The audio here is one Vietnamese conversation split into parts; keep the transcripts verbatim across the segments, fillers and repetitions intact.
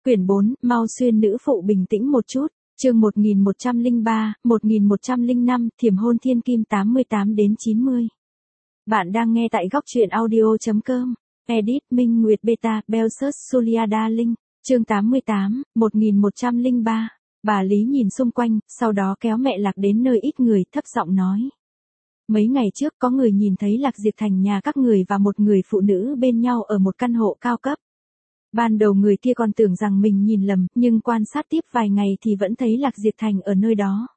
Quyển bốn, mau xuyên nữ phụ bình tĩnh một chút. Chương một nghìn một trăm lẻ ba, một nghìn một trăm lẻ năm, Thiểm hôn thiên kim tám mươi tám đến chín mươi. Bạn đang nghe tại góc truyện audio chấm com. Edit Minh Nguyệt Beta, Belsus Julia Darling. Chương tám mươi tám, một nghìn một trăm lẻ ba. Bà Lý nhìn xung quanh, sau đó kéo mẹ Lạc đến nơi ít người, thấp giọng nói. Mấy ngày trước có người nhìn thấy Lạc Diệp Thành nhà các người và một người phụ nữ bên nhau ở một căn hộ cao cấp. Ban đầu người kia còn tưởng rằng mình nhìn lầm, nhưng quan sát tiếp vài ngày thì vẫn thấy Lạc Diệp Thành ở nơi đó.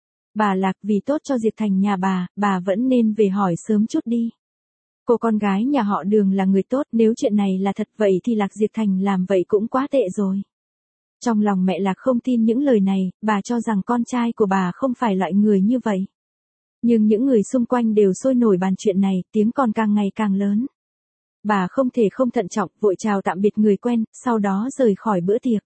Bà Lạc, vì tốt cho Diệp Thành nhà bà, bà vẫn nên về hỏi sớm chút đi. Cô con gái nhà họ Đường là người tốt, nếu chuyện này là thật vậy thì Lạc Diệp Thành làm vậy cũng quá tệ rồi. Trong lòng mẹ Lạc không tin những lời này, bà cho rằng con trai của bà không phải loại người như vậy. Nhưng những người xung quanh đều sôi nổi bàn chuyện này, tiếng còn càng ngày càng lớn. Bà không thể không thận trọng, vội chào tạm biệt người quen, sau đó rời khỏi bữa tiệc.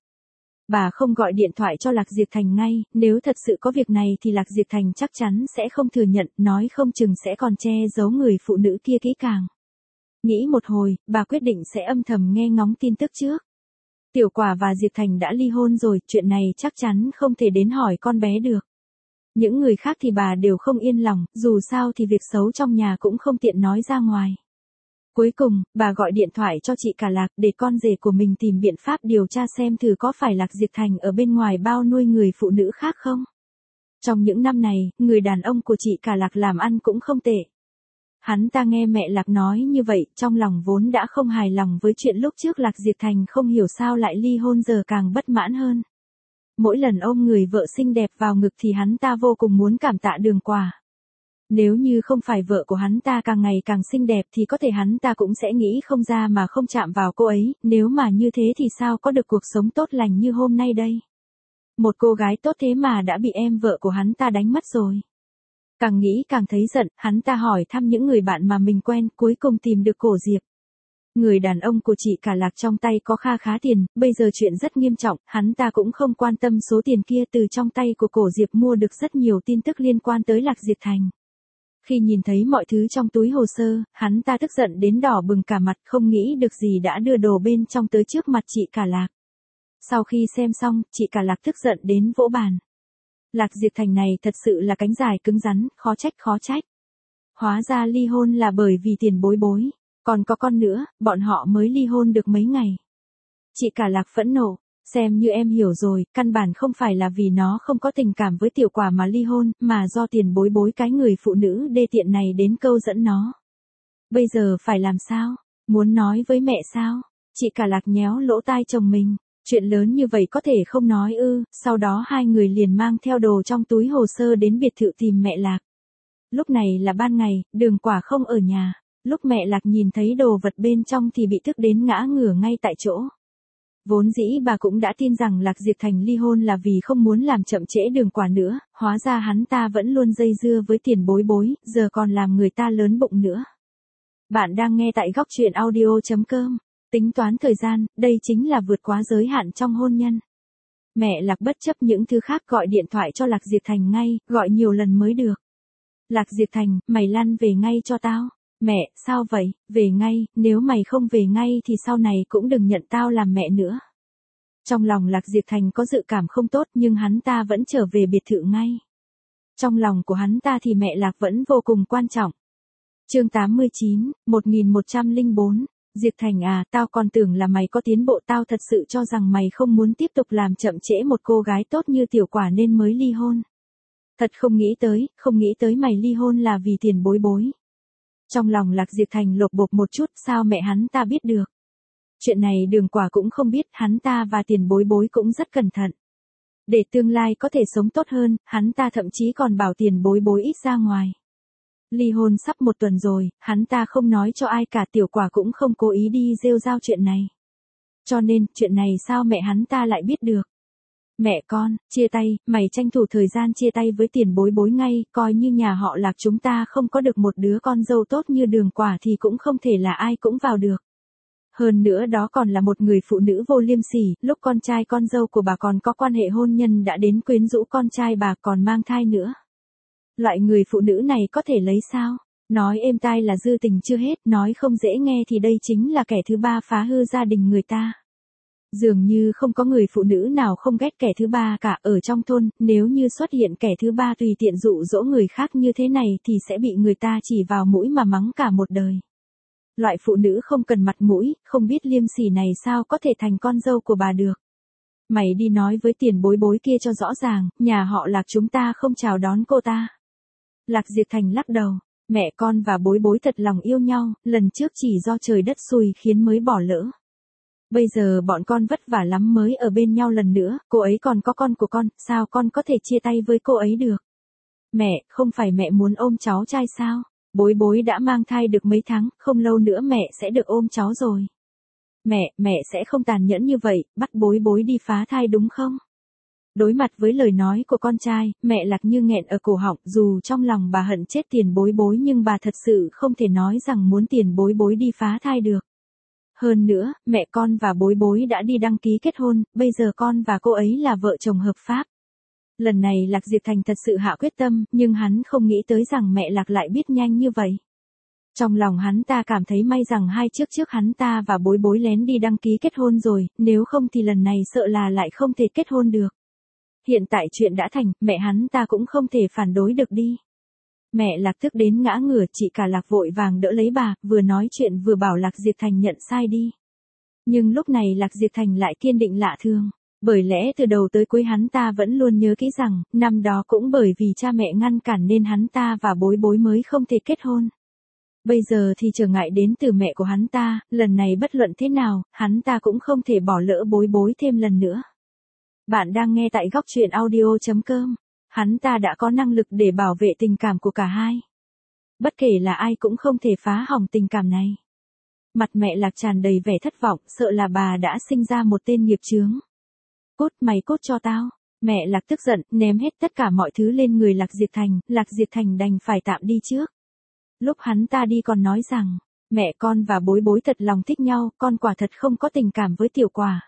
Bà không gọi điện thoại cho Lạc Diệp Thành ngay, nếu thật sự có việc này thì Lạc Diệp Thành chắc chắn sẽ không thừa nhận, nói không chừng sẽ còn che giấu người phụ nữ kia kỹ càng. Nghĩ một hồi, bà quyết định sẽ âm thầm nghe ngóng tin tức trước. Tiểu Quả và Diệp Thành đã ly hôn rồi, chuyện này chắc chắn không thể đến hỏi con bé được. Những người khác thì bà đều không yên lòng, dù sao thì việc xấu trong nhà cũng không tiện nói ra ngoài. Cuối cùng, bà gọi điện thoại cho chị Cả Lạc để con rể của mình tìm biện pháp điều tra xem thử có phải Lạc Diệp Thành ở bên ngoài bao nuôi người phụ nữ khác không. Trong những năm này, người đàn ông của chị Cả Lạc làm ăn cũng không tệ. Hắn ta nghe mẹ Lạc nói như vậy, trong lòng vốn đã không hài lòng với chuyện lúc trước Lạc Diệp Thành không hiểu sao lại ly hôn giờ càng bất mãn hơn. Mỗi lần ôm người vợ xinh đẹp vào ngực thì hắn ta vô cùng muốn cảm tạ Đường Quả. Nếu như không phải vợ của hắn ta càng ngày càng xinh đẹp thì có thể hắn ta cũng sẽ nghĩ không ra mà không chạm vào cô ấy, nếu mà như thế thì sao có được cuộc sống tốt lành như hôm nay đây. Một cô gái tốt thế mà đã bị em vợ của hắn ta đánh mất rồi. Càng nghĩ càng thấy giận, hắn ta hỏi thăm những người bạn mà mình quen, cuối cùng tìm được Cổ Diệp. Người đàn ông của chị Cả Lạc trong tay có kha khá tiền, bây giờ chuyện rất nghiêm trọng, hắn ta cũng không quan tâm số tiền kia, từ trong tay của Cổ Diệp mua được rất nhiều tin tức liên quan tới Lạc Diệp Thành. Khi nhìn thấy mọi thứ trong túi hồ sơ, hắn ta tức giận đến đỏ bừng cả mặt, không nghĩ được gì đã đưa đồ bên trong tới trước mặt chị Cả Lạc. Sau khi xem xong, chị Cả Lạc tức giận đến vỗ bàn. Lạc Diệp Thành này thật sự là cánh dài cứng rắn, khó trách khó trách. Hóa ra ly hôn là bởi vì tiền bối bối. Còn có con nữa, bọn họ mới ly hôn được mấy ngày. Chị Cả Lạc phẫn nộ, xem như em hiểu rồi, căn bản không phải là vì nó không có tình cảm với Tiểu Quả mà ly hôn, mà do tiền bối bối cái người phụ nữ đê tiện này đến câu dẫn nó. Bây giờ phải làm sao? Muốn nói với mẹ sao? Chị Cả Lạc nhéo lỗ tai chồng mình, chuyện lớn như vậy có thể không nói ư? Sau đó hai người liền mang theo đồ trong túi hồ sơ đến biệt thự tìm mẹ Lạc. Lúc này là ban ngày, Đường Quả không ở nhà. Lúc mẹ Lạc nhìn thấy đồ vật bên trong thì bị tức đến ngã ngửa ngay tại chỗ. Vốn dĩ bà cũng đã tin rằng Lạc Diệp Thành ly hôn là vì không muốn làm chậm trễ Đường Quả nữa, hóa ra hắn ta vẫn luôn dây dưa với tiền bối bối, giờ còn làm người ta lớn bụng nữa. Bạn đang nghe tại góc truyện audio chấm com. Tính toán thời gian, đây chính là vượt quá giới hạn trong hôn nhân. Mẹ Lạc bất chấp những thứ khác gọi điện thoại cho Lạc Diệp Thành ngay, gọi nhiều lần mới được. Lạc Diệp Thành, mày lăn về ngay cho tao. Mẹ, sao vậy, về ngay, nếu mày không về ngay thì sau này cũng đừng nhận tao làm mẹ nữa. Trong lòng Lạc Diệp Thành có dự cảm không tốt nhưng hắn ta vẫn trở về biệt thự ngay. Trong lòng của hắn ta thì mẹ Lạc vẫn vô cùng quan trọng. Chương tám mươi chín, một nghìn một trăm lẻ bốn. Diệp Thành à, tao còn tưởng là mày có tiến bộ, tao thật sự cho rằng mày không muốn tiếp tục làm chậm trễ một cô gái tốt như Tiểu Quả nên mới ly hôn. Thật không nghĩ tới, không nghĩ tới mày ly hôn là vì tiền bối bối. Trong lòng Lạc Diệp Thành lột bột một chút, sao mẹ hắn ta biết được. Chuyện này Đường Quả cũng không biết, hắn ta và tiền bối bối cũng rất cẩn thận. Để tương lai có thể sống tốt hơn, hắn ta thậm chí còn bảo tiền bối bối ít ra ngoài. Ly hôn sắp một tuần rồi, hắn ta không nói cho ai cả, Tiểu Quả cũng không cố ý đi rêu rao chuyện này. Cho nên, chuyện này sao mẹ hắn ta lại biết được. Mẹ con, chia tay, mày tranh thủ thời gian chia tay với tiền bối bối ngay, coi như nhà họ Lạc chúng ta không có được một đứa con dâu tốt như Đường Quả thì cũng không thể là ai cũng vào được. Hơn nữa đó còn là một người phụ nữ vô liêm sỉ, lúc con trai con dâu của bà còn có quan hệ hôn nhân đã đến quyến rũ con trai bà còn mang thai nữa. Loại người phụ nữ này có thể lấy sao? Nói êm tai là dư tình chưa hết, nói không dễ nghe thì đây chính là kẻ thứ ba phá hư gia đình người ta. Dường như không có người phụ nữ nào không ghét kẻ thứ ba cả. Ở trong thôn, nếu như xuất hiện kẻ thứ ba tùy tiện dụ dỗ người khác như thế này thì sẽ bị người ta chỉ vào mũi mà mắng cả một đời. Loại phụ nữ không cần mặt mũi, không biết liêm sỉ này sao có thể thành con dâu của bà được. Mày đi nói với tiền bối bối kia cho rõ ràng, nhà họ Lạc chúng ta không chào đón cô ta. Lạc Diệp Thành lắc đầu, mẹ con và bối bối thật lòng yêu nhau, lần trước chỉ do trời đất xui khiến mới bỏ lỡ. Bây giờ bọn con vất vả lắm mới ở bên nhau lần nữa, cô ấy còn có con của con, sao con có thể chia tay với cô ấy được? Mẹ, không phải mẹ muốn ôm cháu trai sao? Bối bối đã mang thai được mấy tháng, không lâu nữa mẹ sẽ được ôm cháu rồi. Mẹ, mẹ sẽ không tàn nhẫn như vậy, bắt bối bối đi phá thai đúng không? Đối mặt với lời nói của con trai, mẹ Lạc như nghẹn ở cổ họng, dù trong lòng bà hận chết tiền bối bối nhưng bà thật sự không thể nói rằng muốn tiền bối bối đi phá thai được. Hơn nữa, mẹ con và bối bối đã đi đăng ký kết hôn, bây giờ con và cô ấy là vợ chồng hợp pháp. Lần này Lạc Diệp Thành thật sự hạ quyết tâm, nhưng hắn không nghĩ tới rằng mẹ Lạc lại biết nhanh như vậy. Trong lòng hắn ta cảm thấy may rằng hai trước trước hắn ta và bối bối lén đi đăng ký kết hôn rồi, nếu không thì lần này sợ là lại không thể kết hôn được. Hiện tại chuyện đã thành, mẹ hắn ta cũng không thể phản đối được đi. Mẹ Lạc tức đến ngã ngửa, chị cả Lạc vội vàng đỡ lấy bà, vừa nói chuyện vừa bảo Lạc Diệp Thành nhận sai đi. Nhưng lúc này Lạc Diệp Thành lại kiên định lạ thường. Bởi lẽ từ đầu tới cuối hắn ta vẫn luôn nhớ kỹ rằng, năm đó cũng bởi vì cha mẹ ngăn cản nên hắn ta và bối bối mới không thể kết hôn. Bây giờ thì trở ngại đến từ mẹ của hắn ta, lần này bất luận thế nào, hắn ta cũng không thể bỏ lỡ bối bối thêm lần nữa. Bạn đang nghe tại góc truyện audio chấm com. Hắn ta đã có năng lực để bảo vệ tình cảm của cả hai. Bất kể là ai cũng không thể phá hỏng tình cảm này. Mặt mẹ Lạc tràn đầy vẻ thất vọng, sợ là bà đã sinh ra một tên nghiệp chướng. Cút, mày cút cho tao. Mẹ Lạc tức giận, ném hết tất cả mọi thứ lên người Lạc Diệp Thành, Lạc Diệp Thành đành phải tạm đi trước. Lúc hắn ta đi còn nói rằng, mẹ con và bối bối thật lòng thích nhau, con quả thật không có tình cảm với Tiểu Quả.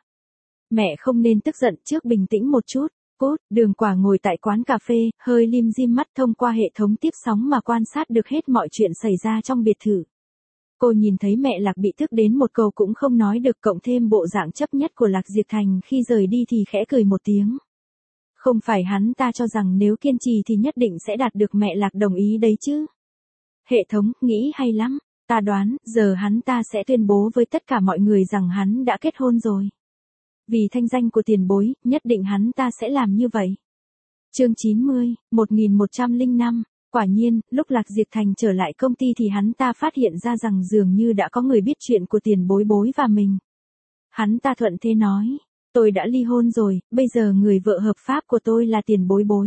Mẹ không nên tức giận, trước bình tĩnh một chút. Cút, Đường Quả ngồi tại quán cà phê, hơi lim dim mắt thông qua hệ thống tiếp sóng mà quan sát được hết mọi chuyện xảy ra trong biệt thự. Cô nhìn thấy mẹ Lạc bị tức đến một câu cũng không nói được, cộng thêm bộ dạng chấp nhất của Lạc Diệp Thành khi rời đi thì khẽ cười một tiếng. Không phải hắn ta cho rằng nếu kiên trì thì nhất định sẽ đạt được mẹ Lạc đồng ý đấy chứ. Hệ thống, nghĩ hay lắm, ta đoán, giờ hắn ta sẽ tuyên bố với tất cả mọi người rằng hắn đã kết hôn rồi. Vì thanh danh của tiền bối, nhất định hắn ta sẽ làm như vậy. Chương chín mươi, một nghìn một trăm lẻ năm. Quả nhiên, lúc Lạc Diệp Thành trở lại công ty thì hắn ta phát hiện ra rằng dường như đã có người biết chuyện của tiền bối bối và mình. Hắn ta thuận thế nói, tôi đã ly hôn rồi, bây giờ người vợ hợp pháp của tôi là tiền bối bối.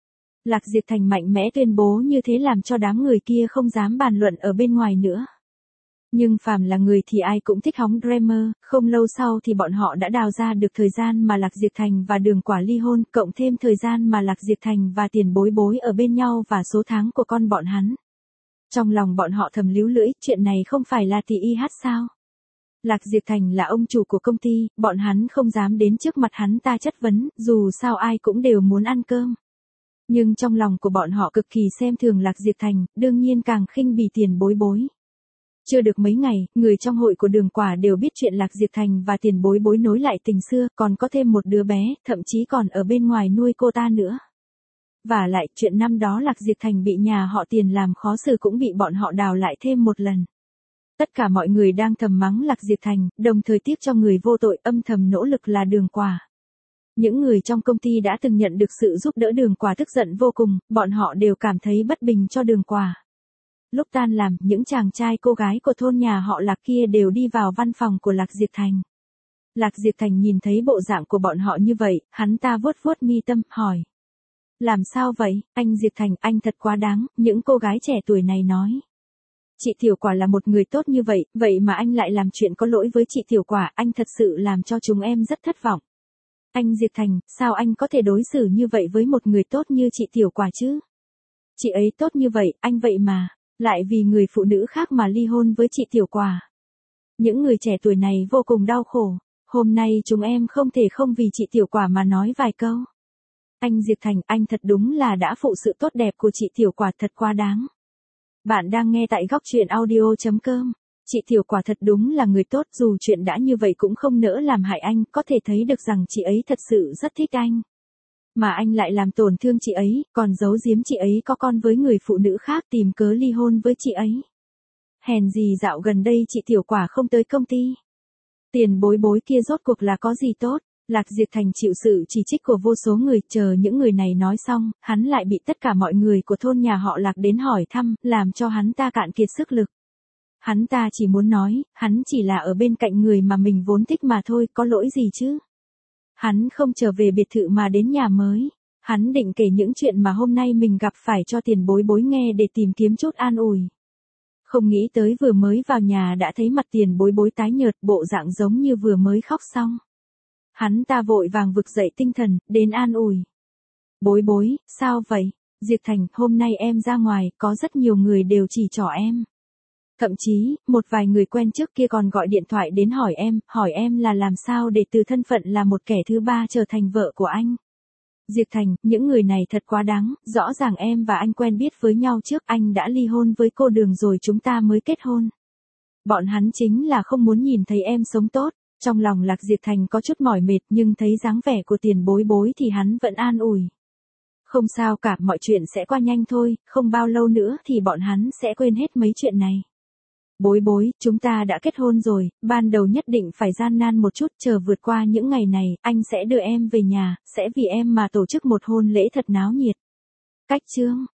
Lạc Diệp Thành mạnh mẽ tuyên bố như thế làm cho đám người kia không dám bàn luận ở bên ngoài nữa. Nhưng phàm là người thì ai cũng thích hóng drama, không lâu sau thì bọn họ đã đào ra được thời gian mà Lạc Diệp Thành và Đường Quả ly hôn, cộng thêm thời gian mà Lạc Diệp Thành và tiền bối bối ở bên nhau và số tháng của con bọn hắn. Trong lòng bọn họ thầm líu lưỡi, chuyện này không phải là thì y hát sao? Lạc Diệp Thành là ông chủ của công ty, bọn hắn không dám đến trước mặt hắn ta chất vấn, dù sao ai cũng đều muốn ăn cơm. Nhưng trong lòng của bọn họ cực kỳ xem thường Lạc Diệp Thành, đương nhiên càng khinh bỉ tiền bối bối. Chưa được mấy ngày, người trong hội của Đường Quả đều biết chuyện Lạc Diệp Thành và tiền bối bối nối lại tình xưa, còn có thêm một đứa bé, thậm chí còn ở bên ngoài nuôi cô ta nữa. Và lại, chuyện năm đó Lạc Diệp Thành bị nhà họ Tiền làm khó xử cũng bị bọn họ đào lại thêm một lần. Tất cả mọi người đang thầm mắng Lạc Diệp Thành, đồng thời tiếc cho người vô tội, âm thầm nỗ lực là Đường Quả. Những người trong công ty đã từng nhận được sự giúp đỡ Đường Quả tức giận vô cùng, bọn họ đều cảm thấy bất bình cho Đường Quả. Lúc tan làm, những chàng trai cô gái của thôn nhà họ Lạc kia đều đi vào văn phòng của Lạc Diệp Thành. Lạc Diệp Thành nhìn thấy bộ dạng của bọn họ như vậy, hắn ta vuốt vuốt mi tâm, hỏi. Làm sao vậy, anh Diệp Thành, anh thật quá đáng, những cô gái trẻ tuổi này nói. Chị Tiểu Quả là một người tốt như vậy, vậy mà anh lại làm chuyện có lỗi với chị Tiểu Quả, anh thật sự làm cho chúng em rất thất vọng. Anh Diệp Thành, sao anh có thể đối xử như vậy với một người tốt như chị Tiểu Quả chứ? Chị ấy tốt như vậy, anh vậy mà, lại vì người phụ nữ khác mà ly hôn với chị Tiểu Quả. Những người trẻ tuổi này vô cùng đau khổ, hôm nay chúng em không thể không vì chị Tiểu Quả mà nói vài câu. Anh Diệp Thành, anh thật đúng là đã phụ sự tốt đẹp của chị Tiểu Quả, thật quá đáng. Bạn đang nghe tại góc truyện audio chấm com. Chị Tiểu quả thật đúng là người tốt, dù chuyện đã như vậy cũng không nỡ làm hại anh, có thể thấy được rằng chị ấy thật sự rất thích anh. Mà anh lại làm tổn thương chị ấy, còn giấu giếm chị ấy có con với người phụ nữ khác, tìm cớ ly hôn với chị ấy. Hèn gì dạo gần đây chị Tiểu quả không tới công ty. Tiền bối bối kia rốt cuộc là có gì tốt. Lạc Diệp Thành chịu sự chỉ trích của vô số người, chờ những người này nói xong, hắn lại bị tất cả mọi người của thôn nhà họ Lạc đến hỏi thăm, làm cho hắn ta cạn kiệt sức lực. Hắn ta chỉ muốn nói, hắn chỉ là ở bên cạnh người mà mình vốn thích mà thôi, có lỗi gì chứ. Hắn không trở về biệt thự mà đến nhà mới. Hắn định kể những chuyện mà hôm nay mình gặp phải cho tiền bối bối nghe để tìm kiếm chút an ủi. Không nghĩ tới vừa mới vào nhà đã thấy mặt tiền bối bối tái nhợt, bộ dạng giống như vừa mới khóc xong. Hắn ta vội vàng vực dậy tinh thần, đến an ủi. Bối bối, sao vậy? Diệp Thành, hôm nay em ra ngoài, có rất nhiều người đều chỉ trỏ em. Thậm chí, một vài người quen trước kia còn gọi điện thoại đến hỏi em, hỏi em là làm sao để từ thân phận là một kẻ thứ ba trở thành vợ của anh. Diệp Thành, những người này thật quá đáng, rõ ràng em và anh quen biết với nhau trước, anh đã ly hôn với cô Đường rồi chúng ta mới kết hôn. Bọn hắn chính là không muốn nhìn thấy em sống tốt. Trong lòng Lạc Diệp Thành có chút mỏi mệt nhưng thấy dáng vẻ của tiền bối bối thì hắn vẫn an ủi. Không sao cả, mọi chuyện sẽ qua nhanh thôi, không bao lâu nữa thì bọn hắn sẽ quên hết mấy chuyện này. Bối bối, chúng ta đã kết hôn rồi, ban đầu nhất định phải gian nan một chút, chờ vượt qua những ngày này, anh sẽ đưa em về nhà, sẽ vì em mà tổ chức một hôn lễ thật náo nhiệt. Cách chương